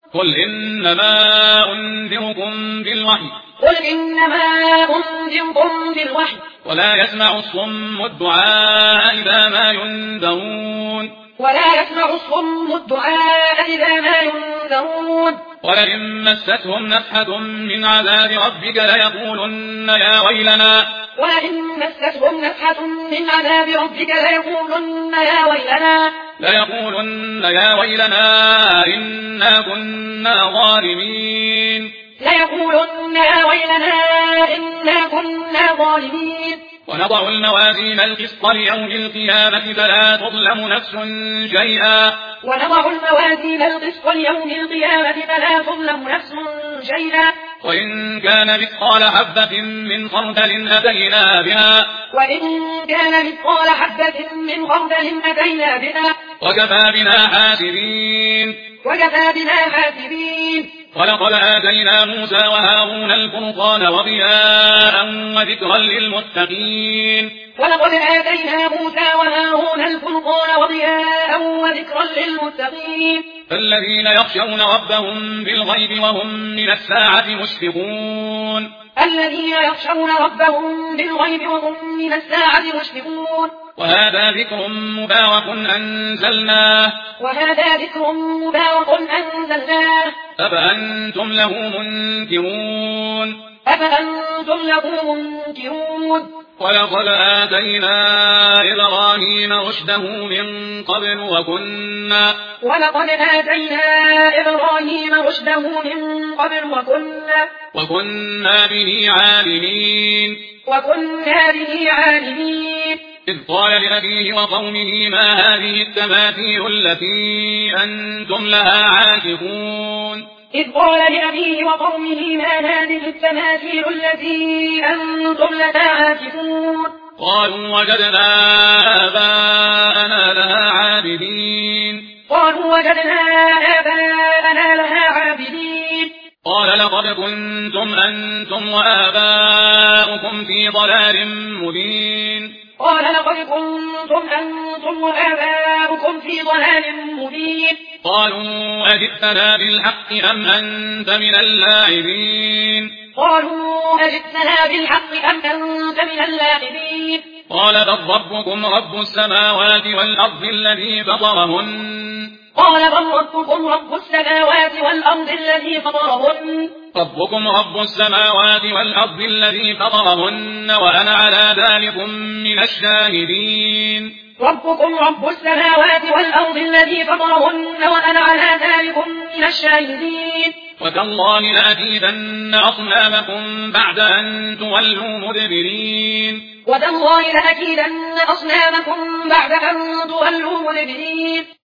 قل إنما أنذركم بالوحي ولا يسمع الصم الدعاء إذا ما ينذرون ولئن مستهم نفحة من عذاب ربك ليقولن يا ويلنا إنا كنا ظالمين ونضع الموازين القسط ليوم القيامة فلا تظلم نفس شيئا وإن كان مثقال حبة من خردل أتينا بها وكفى بنا حاسبين ولقد آتينا موسى وهارون الفرقان وضياء وذكرا للمتقين الذين يخشون ربهم بالغيب وهم من الساعة مشفقون وهذا ذكر مبارك أنزلناه أفأنتم له منكرون ولقد آتينا إبراهيم رشده من قبل وكنا به عالمين إذ قال لأبيه وقومه ما هذه التماثيل التي أنتم لها عاكفون قالوا وجدنا آباءنا لها عابدين قال لقد كنتم أنتم وآباؤكم في ضلال مبين قالوا أجئتنا بالحق أم أنت من اللاعبين قال بل ربكم رب السماوات والأرض الذي فطرهن وأنا على ذلك من الشاهدين وتالله لأكيدن أصنامكم بعد أن تولوا مدبرين